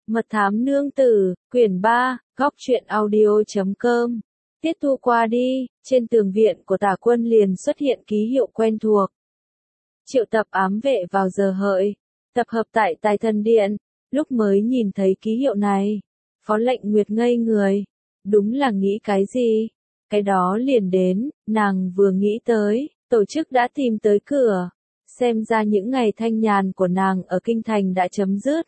Mật thám nương tử, quyển 3, góc truyện audio.com. Tiết thu qua đi, trên tường viện của Tả Quân liền xuất hiện ký hiệu quen thuộc. Triệu tập ám vệ vào giờ hợi, tập hợp tại Tài Thần Điện, lúc mới nhìn thấy ký hiệu này, Phó Lệnh Nguyệt ngây người, đúng là nghĩ cái gì? Cái đó liền đến, nàng vừa nghĩ tới, tổ chức đã tìm tới cửa, xem ra những ngày thanh nhàn của nàng ở Kinh Thành đã chấm dứt.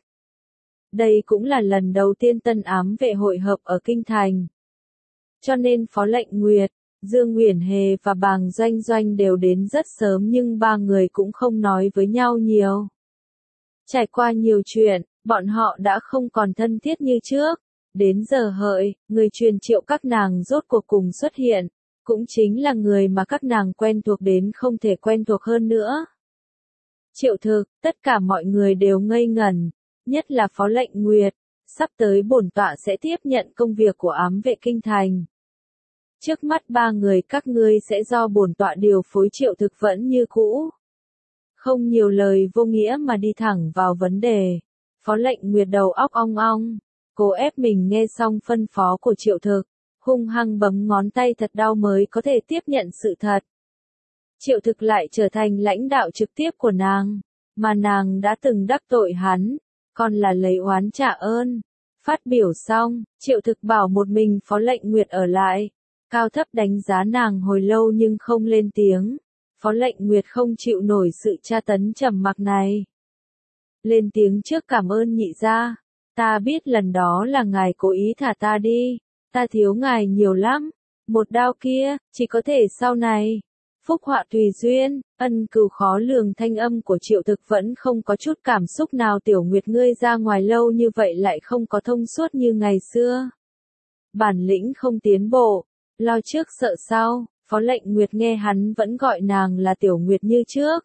Đây cũng là lần đầu tiên tân ám vệ hội hợp ở Kinh Thành. Cho nên Phó Lệnh Nguyệt, Dương Uyển Hề và Bàng Doanh Doanh đều đến rất sớm nhưng ba người cũng không nói với nhau nhiều. Trải qua nhiều chuyện, bọn họ đã không còn thân thiết như trước. Đến giờ hợi, người truyền triệu các nàng rốt cuộc cùng xuất hiện, cũng chính là người mà các nàng quen thuộc đến không thể quen thuộc hơn nữa. Triệu Thực, tất cả mọi người đều ngây ngẩn, nhất là Phó Lệnh Nguyệt, sắp tới bổn tọa sẽ tiếp nhận công việc của ám vệ Kinh Thành. Trước mắt ba người các ngươi sẽ do bổn tọa điều phối. Triệu Thực vẫn như cũ. Không nhiều lời vô nghĩa mà đi thẳng vào vấn đề. Phó Lệnh Nguyệt đầu óc ong ong, cố ép mình nghe xong phân phó của Triệu Thực, hung hăng bấm ngón tay thật đau mới có thể tiếp nhận sự thật. Triệu Thực lại trở thành lãnh đạo trực tiếp của nàng, mà nàng đã từng đắc tội hắn, còn là lấy oán trả ơn. Phát biểu xong, Triệu Thực bảo một mình Phó Lệnh Nguyệt ở lại, cao thấp đánh giá nàng hồi lâu nhưng không lên tiếng. Phó Lệnh Nguyệt không chịu nổi sự tra tấn trầm mặc này. Lên tiếng trước: cảm ơn nhị gia, ta biết lần đó là ngài cố ý thả ta đi, ta thiếu ngài nhiều lắm, một đao kia, chỉ có thể sau này. Phúc họa tùy duyên, ân cừu khó lường. Thanh âm của Triệu Thực vẫn không có chút cảm xúc nào. Tiểu Nguyệt ngươi ra ngoài lâu như vậy lại không có thông suốt như ngày xưa. Bản lĩnh không tiến bộ, lo trước sợ sau. Phó Lệnh Nguyệt nghe hắn vẫn gọi nàng là Tiểu Nguyệt như trước.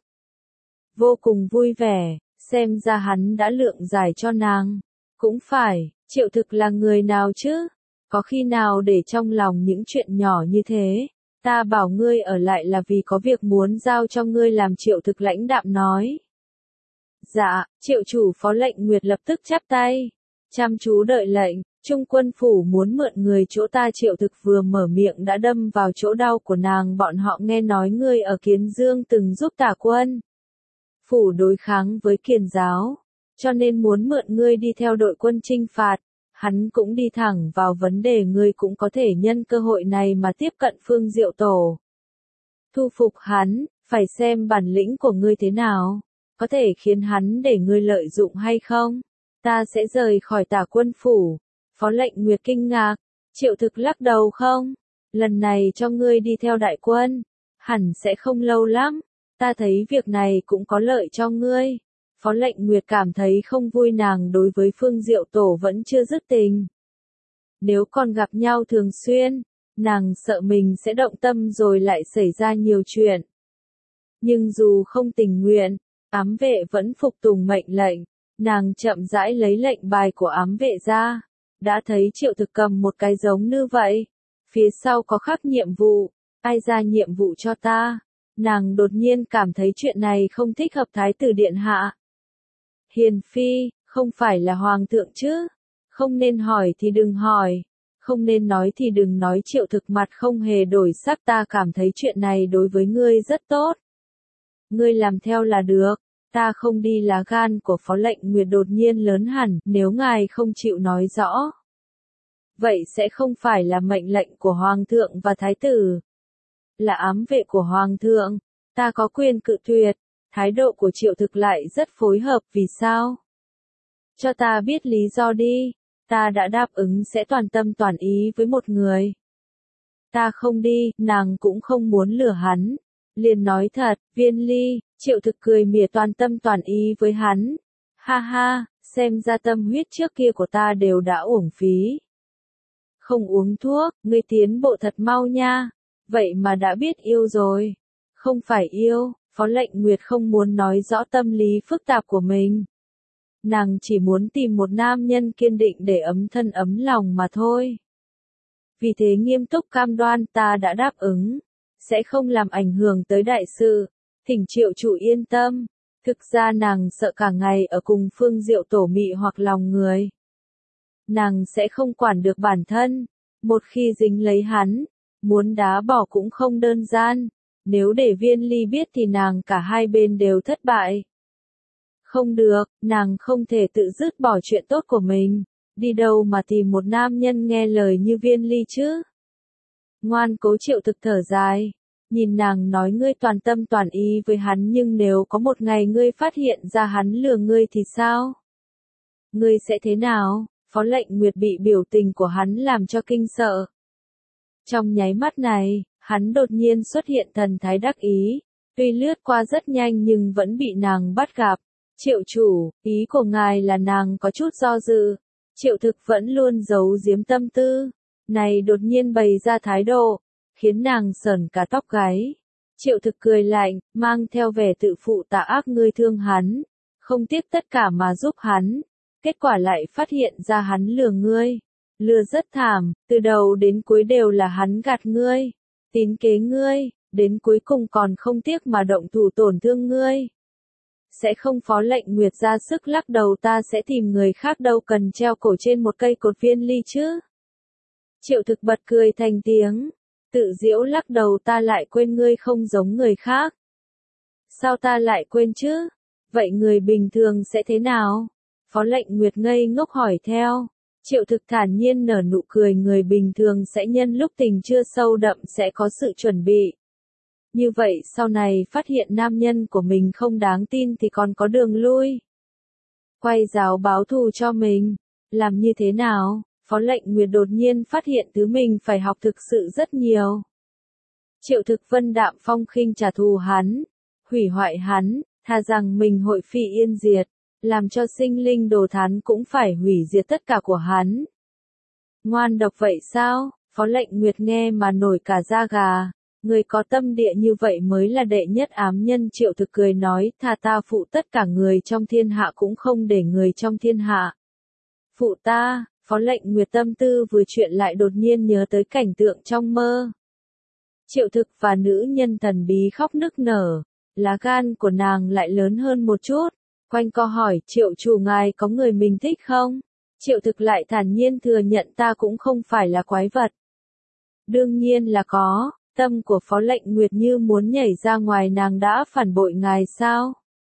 Vô cùng vui vẻ, xem ra hắn đã lượng giải cho nàng. Cũng phải, Triệu Thực là người nào chứ? Có khi nào để trong lòng những chuyện nhỏ như thế? Ta bảo ngươi ở lại là vì có việc muốn giao cho ngươi làm. Triệu Thực lãnh đạm nói. Dạ, Triệu chủ. Phó Lệnh Nguyệt lập tức chắp tay, chăm chú đợi lệnh. Trung quân phủ muốn mượn người chỗ ta. Triệu Thực vừa mở miệng đã đâm vào chỗ đau của nàng. Bọn họ nghe nói ngươi ở Kiến Dương từng giúp Tả Quân phủ đối kháng với Kiền giáo, cho nên muốn mượn ngươi đi theo đội quân chinh phạt. Hắn cũng đi thẳng vào vấn đề, ngươi cũng có thể nhân cơ hội này mà tiếp cận Phương Diệu Tổ. Thu phục hắn, phải xem bản lĩnh của ngươi thế nào, có thể khiến hắn để ngươi lợi dụng hay không. Ta sẽ rời khỏi Tả Quân phủ. Phó Lệnh Nguyệt kinh ngạc. Triệu Thực lắc đầu. Không, lần này cho ngươi đi theo đại quân, hẳn sẽ không lâu lắm. Ta thấy việc này cũng có lợi cho ngươi. Phó Lệnh Nguyệt cảm thấy không vui, nàng đối với Phương Diệu Tổ vẫn chưa dứt tình. Nếu còn gặp nhau thường xuyên, nàng sợ mình sẽ động tâm rồi lại xảy ra nhiều chuyện. Nhưng dù không tình nguyện, ám vệ vẫn phục tùng mệnh lệnh. Nàng chậm rãi lấy lệnh bài của ám vệ ra, đã thấy Triệu Thực cầm một cái giống như vậy. Phía sau có khắc nhiệm vụ, ai ra nhiệm vụ cho ta. Nàng đột nhiên cảm thấy chuyện này không thích hợp. Thái tử điện hạ. Hiền phi, không phải là hoàng thượng chứ? Không nên hỏi thì đừng hỏi, không nên nói thì đừng nói. Triệu Thực mặt không hề đổi sắc. Ta cảm thấy chuyện này đối với ngươi rất tốt. Ngươi làm theo là được, ta không đi. Lá gan của Phó Lệnh Nguyệt đột nhiên lớn hẳn. Nếu ngài không chịu nói rõ, vậy sẽ không phải là mệnh lệnh của hoàng thượng và thái tử, là ám vệ của hoàng thượng, ta có quyền cự tuyệt. Thái độ của Triệu Thực lại rất phối hợp. Vì sao? Cho ta biết lý do đi. Ta đã đáp ứng sẽ toàn tâm toàn ý với một người. Ta không đi. Nàng cũng không muốn lừa hắn, liền nói thật. Viên Ly. Triệu Thực cười mỉa. Toàn tâm toàn ý với hắn? Ha ha, xem ra tâm huyết trước kia của ta đều đã uổng phí. Không uống thuốc, ngươi tiến bộ thật mau nha. Vậy mà đã biết yêu rồi. Không phải yêu. Phó Lệnh Nguyệt không muốn nói rõ tâm lý phức tạp của mình. Nàng chỉ muốn tìm một nam nhân kiên định để ấm thân ấm lòng mà thôi. Vì thế nghiêm túc cam đoan. Ta đã đáp ứng, sẽ không làm ảnh hưởng tới đại sự. Thỉnh Triệu chủ yên tâm. Thực ra nàng sợ cả ngày ở cùng Phương Diệu Tổ mị hoặc lòng người. nàng sẽ không quản được bản thân. Một khi dính lấy hắn, muốn đá bỏ cũng không đơn giản. Nếu để Viên Ly biết thì nàng cả hai bên đều thất bại. Không được, nàng không thể tự dứt bỏ chuyện tốt của mình. Đi đâu mà tìm một nam nhân nghe lời như Viên Ly chứ? Ngoan cố Triệu Thực thở dài. Nhìn nàng nói ngươi toàn tâm toàn ý với hắn, nhưng nếu có một ngày ngươi phát hiện ra hắn lừa ngươi thì sao? Ngươi sẽ thế nào? Phó Lệnh Nguyệt bị biểu tình của hắn làm cho kinh sợ. Trong nháy mắt này, hắn đột nhiên xuất hiện thần thái đắc ý, tuy lướt qua rất nhanh nhưng vẫn bị nàng bắt gặp. Triệu chủ, ý của ngài là nàng có chút do dự. Triệu Thực vẫn luôn giấu giếm tâm tư, này đột nhiên bày ra thái độ, khiến nàng sởn cả tóc gáy. Triệu Thực cười lạnh, mang theo vẻ tự phụ tà ác, ngươi thương hắn, không tiếc tất cả mà giúp hắn, kết quả lại phát hiện ra hắn lừa ngươi. Lừa rất thảm, từ đầu đến cuối đều là hắn gạt ngươi, tín kế ngươi, đến cuối cùng còn không tiếc mà động thủ tổn thương ngươi. Sẽ không? Phó Lệnh Nguyệt ra sức lắc đầu, ta sẽ tìm người khác, đâu cần treo cổ trên một cây cột Viên Ly chứ. Triệu Thực bật cười thành tiếng, tự giễu lắc đầu, ta lại quên ngươi không giống người khác. Sao ta lại quên chứ? Vậy người bình thường sẽ thế nào? Phó Lệnh Nguyệt ngây ngốc hỏi theo. Triệu Thực thản nhiên nở nụ cười, người bình thường sẽ nhân lúc tình chưa sâu đậm sẽ có sự chuẩn bị. Như vậy sau này phát hiện nam nhân của mình không đáng tin thì còn có đường lui. Quay giáo báo thù cho mình. Làm như thế nào? Phó Lệnh Nguyệt đột nhiên phát hiện thứ mình phải học thực sự rất nhiều. Triệu Thực vân đạm phong khinh, trả thù hắn, hủy hoại hắn, thà rằng mình hội phi yên diệt, làm cho sinh linh đồ thán cũng phải hủy diệt tất cả của hắn. Ngoan độc vậy sao? Phó Lệnh Nguyệt nghe mà nổi cả da gà. Người có tâm địa như vậy mới là đệ nhất ám nhân. Triệu Thực cười nói, thà ta phụ tất cả người trong thiên hạ cũng không để người trong thiên hạ phụ ta. Phó Lệnh Nguyệt tâm tư vừa chuyện lại đột nhiên nhớ tới cảnh tượng trong mơ. Triệu Thực và nữ nhân thần bí khóc nức nở, lá gan của nàng lại lớn hơn một chút, quanh co hỏi, Triệu chủ ngài có người mình thích không? Triệu Thực lại thản nhiên thừa nhận, ta cũng không phải là quái vật. Đương nhiên là có. Tâm của Phó Lệnh Nguyệt như muốn nhảy ra ngoài, nàng đã phản bội ngài sao?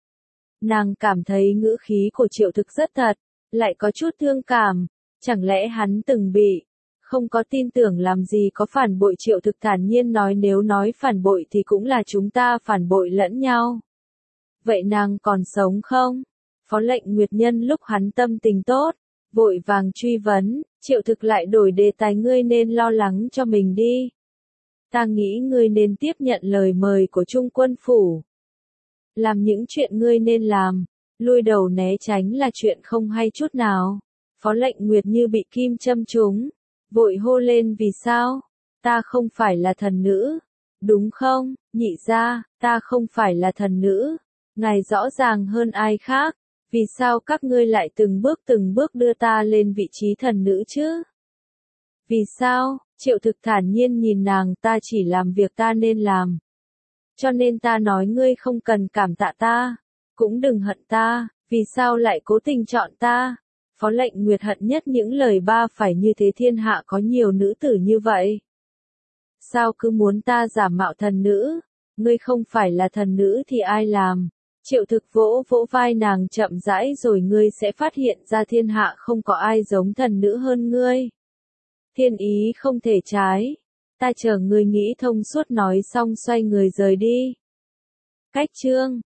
Nàng cảm thấy ngữ khí của Triệu Thực rất thật, lại có chút thương cảm, chẳng lẽ hắn từng bị, không có tin tưởng làm gì có phản bội. Triệu Thực thản nhiên nói, nếu nói phản bội thì cũng là chúng ta phản bội lẫn nhau. Vậy nàng còn sống không? Phó Lệnh Nguyệt nhân lúc hắn tâm tình tốt, vội vàng truy vấn. Triệu Thực lại đổi đề tài, ngươi nên lo lắng cho mình đi. Ta nghĩ ngươi nên tiếp nhận lời mời của Trung Quân Phủ. Làm những chuyện ngươi nên làm, lui đầu né tránh là chuyện không hay chút nào. Phó Lệnh Nguyệt như bị kim châm trúng, vội hô lên, vì sao? Ta không phải là thần nữ, đúng không? Nhị gia, ta không phải là thần nữ. Ngài rõ ràng hơn ai khác, vì sao các ngươi lại từng bước đưa ta lên vị trí thần nữ chứ? Vì sao? Triệu Thực thản nhiên nhìn nàng, ta chỉ làm việc ta nên làm. Cho nên ta nói ngươi không cần cảm tạ ta, cũng đừng hận ta, vì sao lại cố tình chọn ta? Phó Lệnh Nguyệt hận nhất những lời ba phải như thế, thiên hạ có nhiều nữ tử như vậy. Sao cứ muốn ta giả mạo thần nữ? Ngươi không phải là thần nữ thì ai làm? Triệu Thực vỗ vỗ vai nàng chậm rãi, rồi ngươi sẽ phát hiện ra thiên hạ không có ai giống thần nữ hơn ngươi. Thiên ý không thể trái. Ta chờ ngươi nghĩ thông suốt, nói xong xoay người rời đi. Cách chương